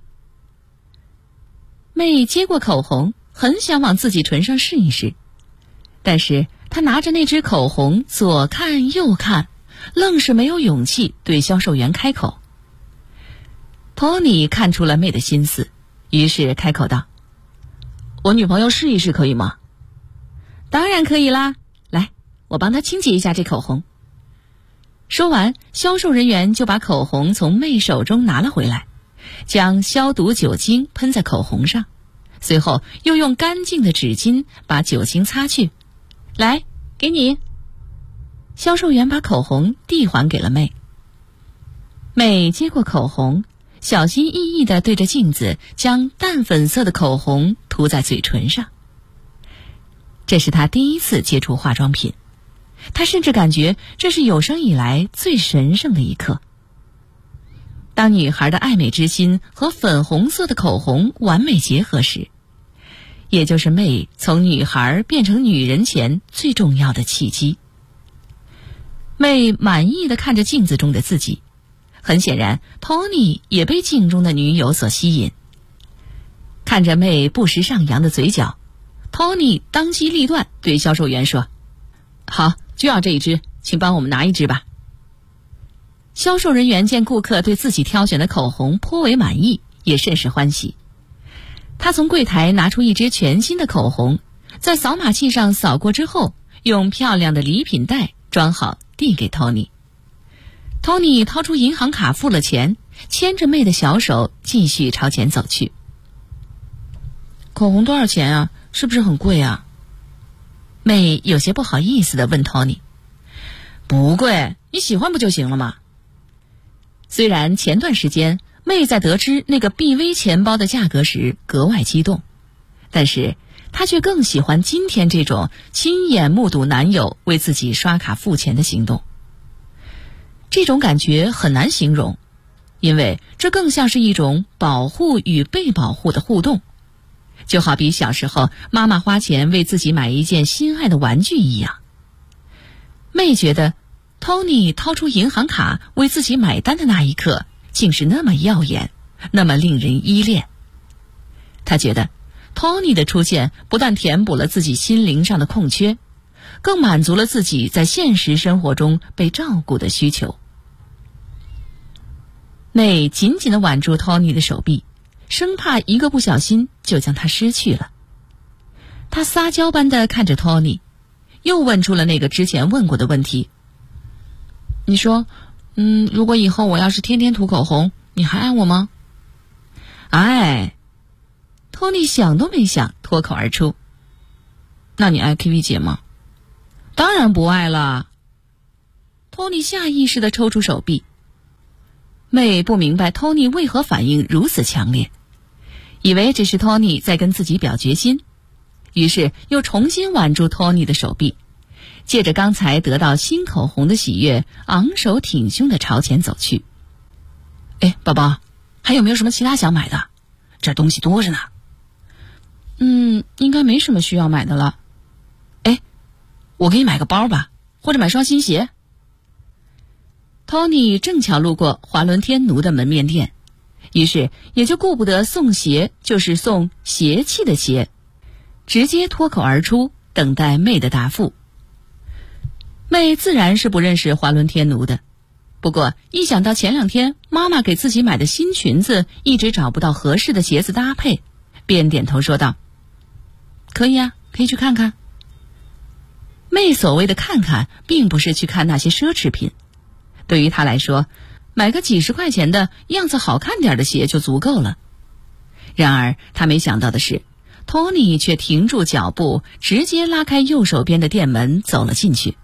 妹接过口红，很想往自己唇上试一试，但是她拿着那支口红左看右看，愣是没有勇气对销售员开口。托尼看出了妹的心思，于是开口道：我女朋友试一试可以吗？当然可以啦，来，我帮她清洁一下这口红。说完，销售人员就把口红从妹手中拿了回来，将消毒酒精喷在口红上，随后又用干净的纸巾把酒精擦去。来，给你。销售员把口红递还给了妹。妹接过口红，小心翼翼地对着镜子将淡粉色的口红涂在嘴唇上。这是她第一次接触化妆品，她甚至感觉这是有生以来最神圣的一刻。当女孩的爱美之心和粉红色的口红完美结合时，也就是妹从女孩变成女人前最重要的契机。妹满意地看着镜子中的自己，很显然 Tony 也被镜中的女友所吸引。看着妹不时上扬的嘴角， Tony 当机立断对销售员说：好，就要这一支，请帮我们拿一支吧。销售人员见顾客对自己挑选的口红颇为满意，也甚是欢喜。他从柜台拿出一支全新的口红，在扫码器上扫过之后，用漂亮的礼品袋装好递给 Tony。Tony 掏出银行卡付了钱，牵着妹的小手继续朝前走去。口红多少钱啊？是不是很贵啊？妹有些不好意思地问 Tony。不贵，你喜欢不就行了吗？虽然前段时间妹在得知那个 BV 钱包的价格时格外激动，但是她却更喜欢今天这种亲眼目睹男友为自己刷卡付钱的行动。这种感觉很难形容，因为这更像是一种保护与被保护的互动，就好比小时候妈妈花钱为自己买一件心爱的玩具一样。妹觉得 Tony 掏出银行卡为自己买单的那一刻竟是那么耀眼，那么令人依恋。她觉得 Tony 的出现不但填补了自己心灵上的空缺，更满足了自己在现实生活中被照顾的需求。妹紧紧地挽住 Tony 的手臂，生怕一个不小心就将他失去了。她撒娇般地看着 Tony， 又问出了那个之前问过的问题：你说如果以后我要是天天涂口红，你还爱我吗？哎， Tony 想都没想脱口而出：那你爱 KV 姐吗？当然不爱了。 Tony 下意识地抽出手臂。妹不明白 Tony 为何反应如此强烈，以为这是 Tony 在跟自己表决心，于是又重新挽住 Tony 的手臂，借着刚才得到新口红的喜悦，昂首挺胸地朝前走去。哎，宝宝，还有没有什么其他想买的？这东西多着呢。应该没什么需要买的了。哎，我给你买个包吧，或者买双新鞋。Tony 正巧路过华伦天奴的门面店，于是也就顾不得送鞋就是送邪气的鞋，直接脱口而出，等待妹的答复。妹自然是不认识华伦天奴的，不过一想到前2天妈妈给自己买的新裙子一直找不到合适的鞋子搭配，便点头说道：可以啊，可以去看看。妹所谓的看看并不是去看那些奢侈品，对于她来说，买个几十块钱的样子好看点的鞋就足够了。然而她没想到的是， Tony 却停住脚步，直接拉开右手边的店门走了进去。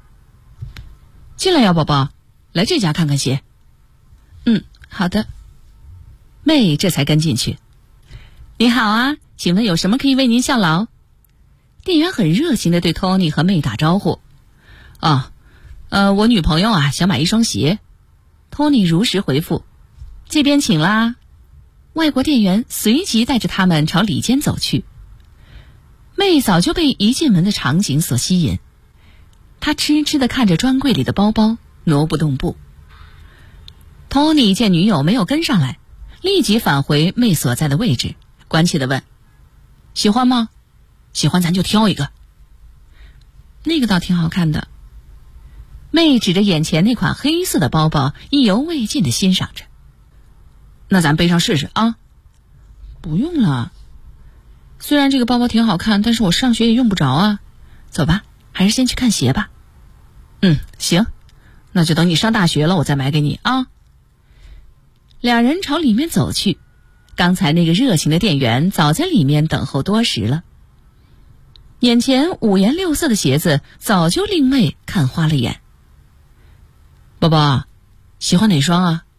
进来呀，宝宝，来这家看看鞋。好的。 妹这才跟进去。你好啊，请问有什么可以为您效劳？店员很热情地对 Tony 和妹打招呼。我女朋友啊想买一双鞋。Tony 如实回复，这边请啦。外国店员随即带着他们朝里间走去。妹早就被一进门的场景所吸引，她痴痴地看着专柜里的包包，挪不动步。Tony 见女友没有跟上来，立即返回妹所在的位置，关切地问：喜欢吗？喜欢咱就挑一个。那个倒挺好看的。妹指着眼前那款黑色的包包，意犹未尽地欣赏着。那咱背上试试啊。不用了，虽然这个包包挺好看，但是我上学也用不着啊。走吧，还是先去看鞋吧。行，那就等你上大学了我再买给你啊。两人朝里面走去，刚才那个热情的店员早在里面等候多时了。眼前五颜六色的鞋子早就令妹看花了眼。宝宝，喜欢哪双啊？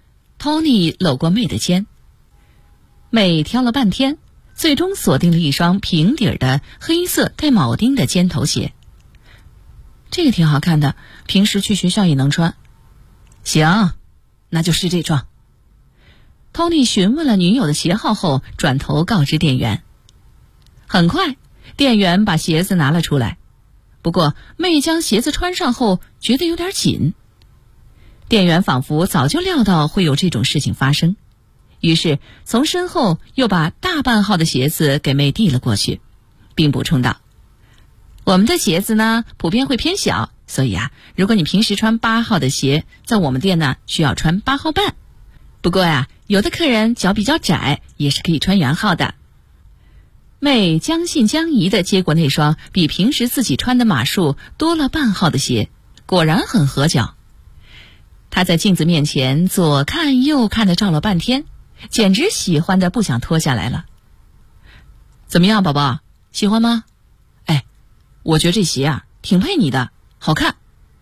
Tony 搂过妹的肩。妹挑了半天，最终锁定了一双平底的黑色带铆钉的尖头鞋。这个挺好看的，平时去学校也能穿。行，那就试这双。Tony 询问了女友的鞋号后，转头告知店员。很快，店员把鞋子拿了出来，不过妹将鞋子穿上后觉得有点紧。店员仿佛早就料到会有这种事情发生，于是从身后又把大半号的鞋子给妹递了过去，并补充道：我们的鞋子呢普遍会偏小，所以如果你平时穿8号的鞋，在我们店呢需要穿8号半。不过有的客人脚比较窄，也是可以穿原号的。妹将信将疑地接过那双比平时自己穿的码数多了半号的鞋，果然很合脚。她在镜子面前左看右看地照了半天，简直喜欢得不想脱下来了。怎么样，宝宝，喜欢吗？我觉得这鞋挺配你的，好看。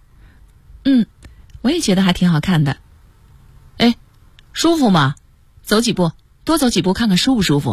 我也觉得还挺好看的。舒服吗？走几步，多走几步看看舒不舒服。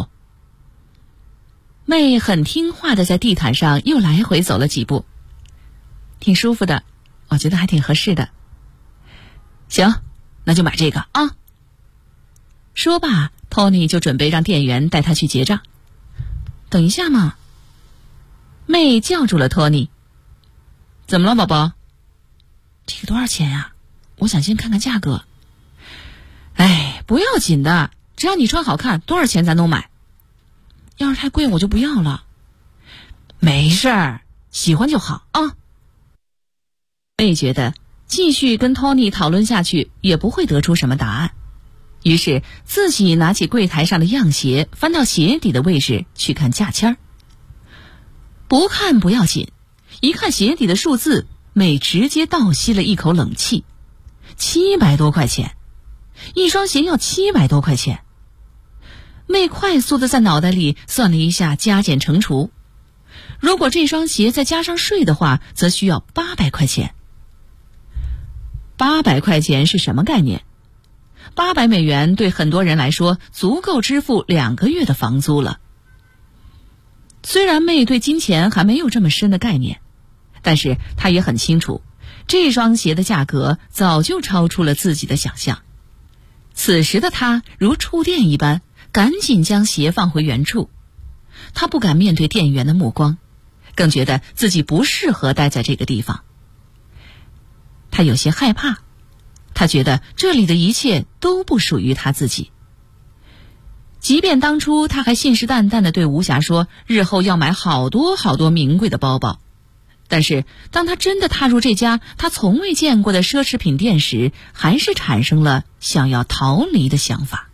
妹很听话地在地毯上又来回走了几步。挺舒服的，我觉得还挺合适的。行，那就买这个啊。说罢 Tony 就准备让店员带他去结账。等一下嘛。妹叫住了 Tony。怎么了，宝宝？这个多少钱呀？我想先看看价格。不要紧的，只要你穿好看，多少钱咱都买。要是太贵我就不要了。没事儿，喜欢就好啊。妹觉得继续跟 Tony 讨论下去也不会得出什么答案，于是自己拿起柜台上的样鞋，翻到鞋底的位置去看价签儿。不看不要紧，一看鞋底的数字，妹直接倒吸了一口冷气。700多块钱，一双鞋要700多块钱。妹快速地在脑袋里算了一下加减乘除，如果这双鞋再加上税的话，则需要800块钱。800块钱是什么概念？800美元对很多人来说足够支付2个月的房租了。虽然妹对金钱还没有这么深的概念，但是她也很清楚，这双鞋的价格早就超出了自己的想象。此时的她如触电一般，赶紧将鞋放回原处。她不敢面对店员的目光，更觉得自己不适合待在这个地方。她有些害怕，她觉得这里的一切都不属于她自己。即便当初她还信誓旦旦地对吴霞说日后要买好多好多名贵的包包，但是当她真的踏入这家她从未见过的奢侈品店时，还是产生了想要逃离的想法。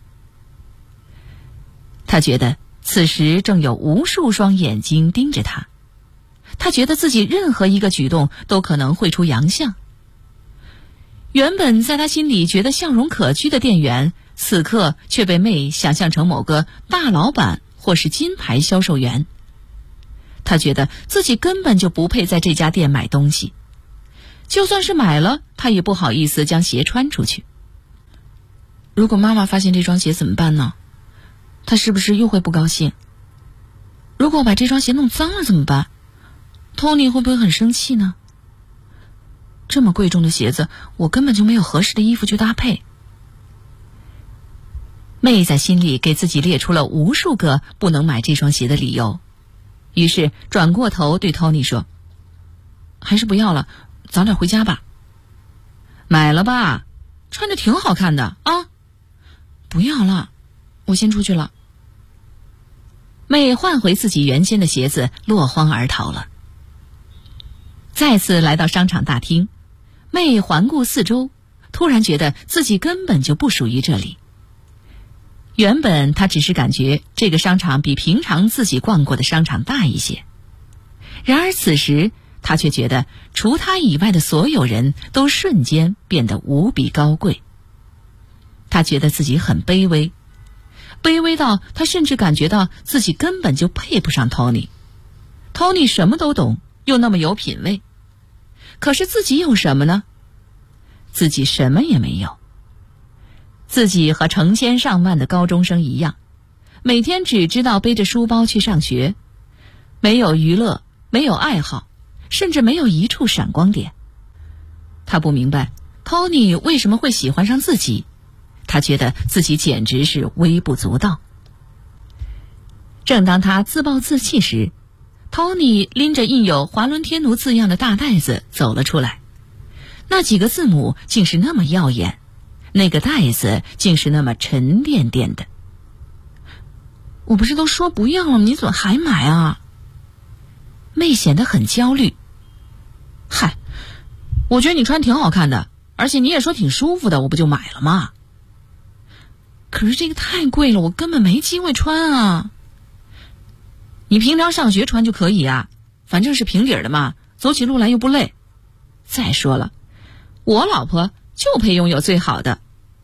她觉得此时正有无数双眼睛盯着她，她觉得自己任何一个举动都可能会出洋相。原本在她心里觉得笑容可掬的店员，此刻却被妹想象成某个大老板或是金牌销售员。她觉得自己根本就不配在这家店买东西，就算是买了，她也不好意思将鞋穿出去。 如果妈妈发现这双鞋怎么办呢？她是不是又会不高兴？如果我把这双鞋弄脏了怎么办？托尼会不会很生气呢？这么贵重的鞋子，我根本就没有合适的衣服去搭配。妹在心里给自己列出了无数个不能买这双鞋的理由，于是转过头对托尼说：“还是不要了，早点回家吧。”“买了吧，穿着挺好看的啊。”“不要了，我先出去了。”妹换回自己原先的鞋子，落荒而逃了。再次来到商场大厅，妹环顾四周，突然觉得自己根本就不属于这里。原本她只是感觉这个商场比平常自己逛过的商场大一些，然而此时她却觉得除她以外的所有人都瞬间变得无比高贵。她觉得自己很卑微，卑微到她甚至感觉到自己根本就配不上 Tony。Tony 什么都懂，又那么有品味，可是自己有什么呢？自己什么也没有。自己和成千上万的高中生一样，每天只知道背着书包去上学，没有娱乐，没有爱好，甚至没有一处闪光点。他不明白 Tony 为什么会喜欢上自己，他觉得自己简直是微不足道。正当他自暴自弃时， Tony 拎着印有华伦天奴字样的大袋子走了出来，那几个字母竟是那么耀眼，那个袋子竟是那么沉甸甸的。我不是都说不要了吗？你怎么还买啊？妹显得很焦虑。嗨，我觉得你穿挺好看的，而且你也说挺舒服的，我不就买了吗？可是这个太贵了，我根本没机会穿啊。你平常上学穿就可以啊，反正是平底的嘛，走起路来又不累。再说了，我老婆就配拥有最好的。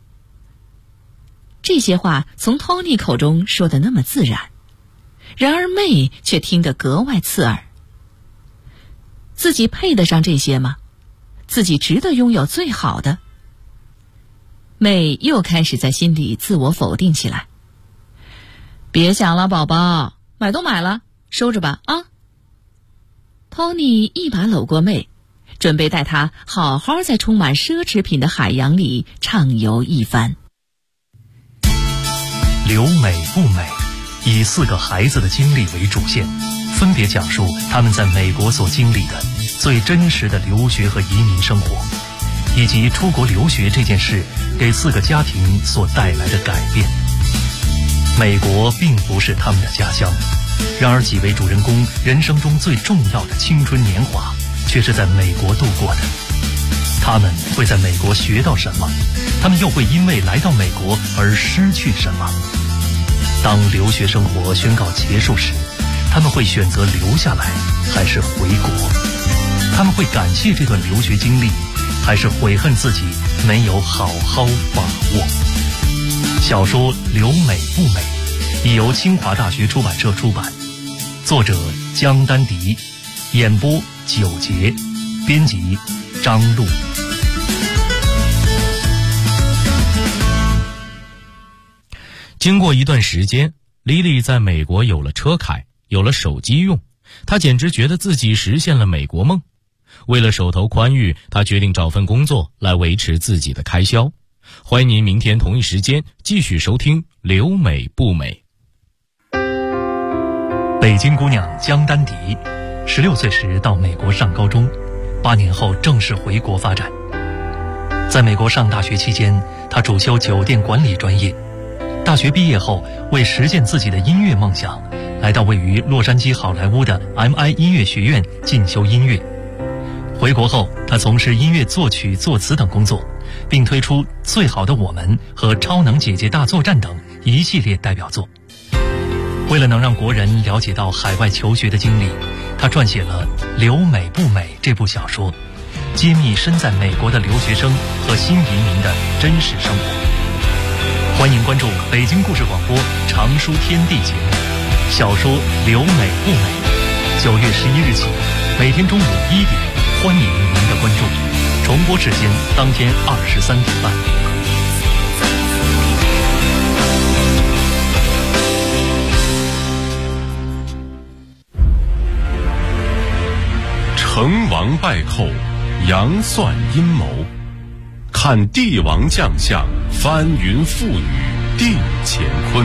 这些话从 Tony 口中说得那么自然，然而妹却听得格外刺耳。自己配得上这些吗？自己值得拥有最好的？妹又开始在心里自我否定起来。别想了，宝宝，买都买了，收着吧啊。Tony 一把搂过妹，准备带她好好在充满奢侈品的海洋里畅游一番。 留美不美，以4个孩子的经历为主线，分别讲述他们在美国所经历的最真实的留学和移民生活，以及出国留学这件事给4个家庭所带来的改变。美国并不是他们的家乡，然而几位主人公人生中最重要的青春年华却是在美国度过的。他们会在美国学到什么？他们又会因为来到美国而失去什么？当留学生活宣告结束时，他们会选择留下来还是回国？他们会感谢这段留学经历，还是悔恨自己没有好好把握？小说《留美不美》已由清华大学出版社出版，作者江丹迪，演播9节，编辑张璐。 经过一段时间，莉莉在美国有了车开，有了手机用，她简直觉得自己实现了美国梦。为了手头宽裕，她决定找份工作来维持自己的开销。欢迎您明天同一时间继续收听《留美不美》。 北京姑娘江丹迪，16岁时到美国上高中，8年后正式回国发展。在美国上大学期间，她主修酒店管理专业。大学毕业后，为实现自己的音乐梦想，来到位于洛杉矶好莱坞的 MI 音乐学院进修音乐。回国后，他从事音乐作曲、作词等工作，并推出《最好的我们》和《超能姐姐大作战》等一系列代表作。为了能让国人了解到海外求学的经历，他撰写了《留美不美》这部小说，揭秘身在美国的留学生和新移民的真实生活。欢迎关注北京故事广播常书天地节目小说《留美不美》，9月11日起，每天中午1点，欢迎您的关注。重播时间当天23点半。 成王败寇，杨算阴谋，看帝王将相，翻云覆雨，定乾坤。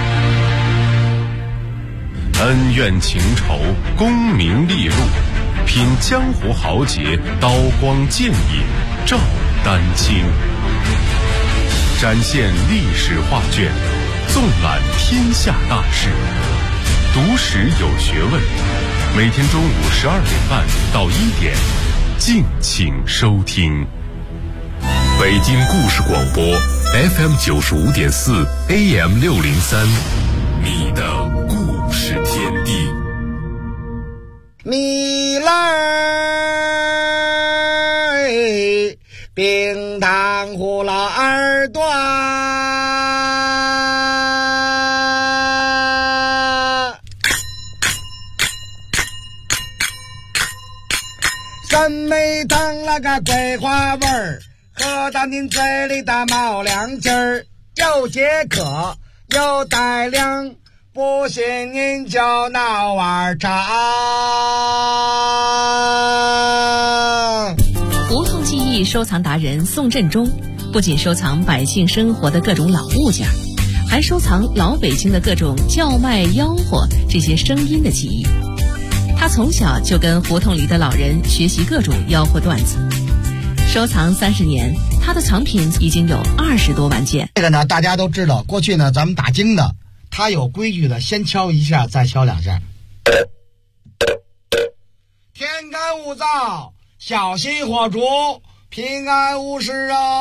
恩怨情仇，功名利禄，品江湖豪杰，刀光剑影，照丹青。展现历史画卷，纵览天下大事，读史有学问。每天中午12点半到1点，敬请收听。 北京故事广播 FM 95.4 AM 603，你的故事天地。 米来冰糖葫芦耳朵，酸梅汤那个桂花味儿，喝到您嘴里的冒凉劲儿，又解渴又带凉，不信您就闹碗茶。 胡同记忆收藏达人宋振中不仅收藏百姓生活的各种老物件，还收藏老北京的各种叫卖吆喝这些声音的记忆。他从小就跟胡同里的老人学习各种吆喝段子，收藏30年，他的藏品已经有20多万件。 这个呢，大家都知道，过去呢，咱们打更的，他有规矩的，先敲一下，再敲2下。天干物燥，小心火烛，平安无事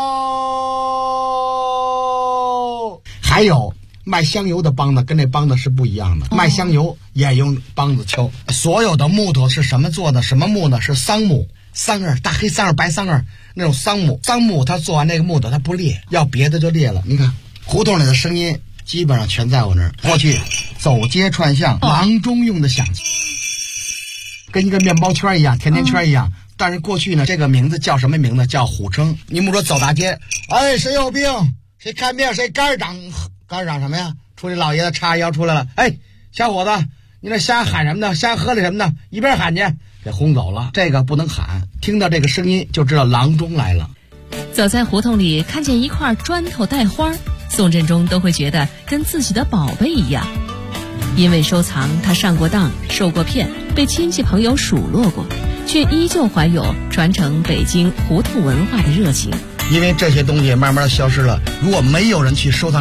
哦。还有卖香油的梆子跟这梆子是不一样的，卖香油也用梆子敲。所有的木头是什么做的？什么木呢？是桑木，桑叶，大黑桑叶、白桑叶那种桑木。桑木它做完这个木头它不裂，要别的就裂了。你看胡同里的声音基本上全在我那儿。过去走街串巷，郎中用的响器，跟一个面包圈一样，甜甜圈一样。但是过去呢，这个名字叫什么名字？叫虎称。你们说走大街，哎，谁有病？谁看病？谁肝长？肝长什么呀？出去老爷子叉腰出来了，哎，小伙子，你那瞎喊什么呢？瞎喝的什么呢？一边喊去，给轰走了。这个不能喊，听到这个声音就知道郎中来了。 走在胡同里，看见一块砖头带花，宋振中都会觉得跟自己的宝贝一样。因为收藏，他上过当，受过骗，被亲戚朋友数落过，却依旧怀有传承北京胡同文化的热情。 因为这些东西慢慢消失了，如果没有人去收藏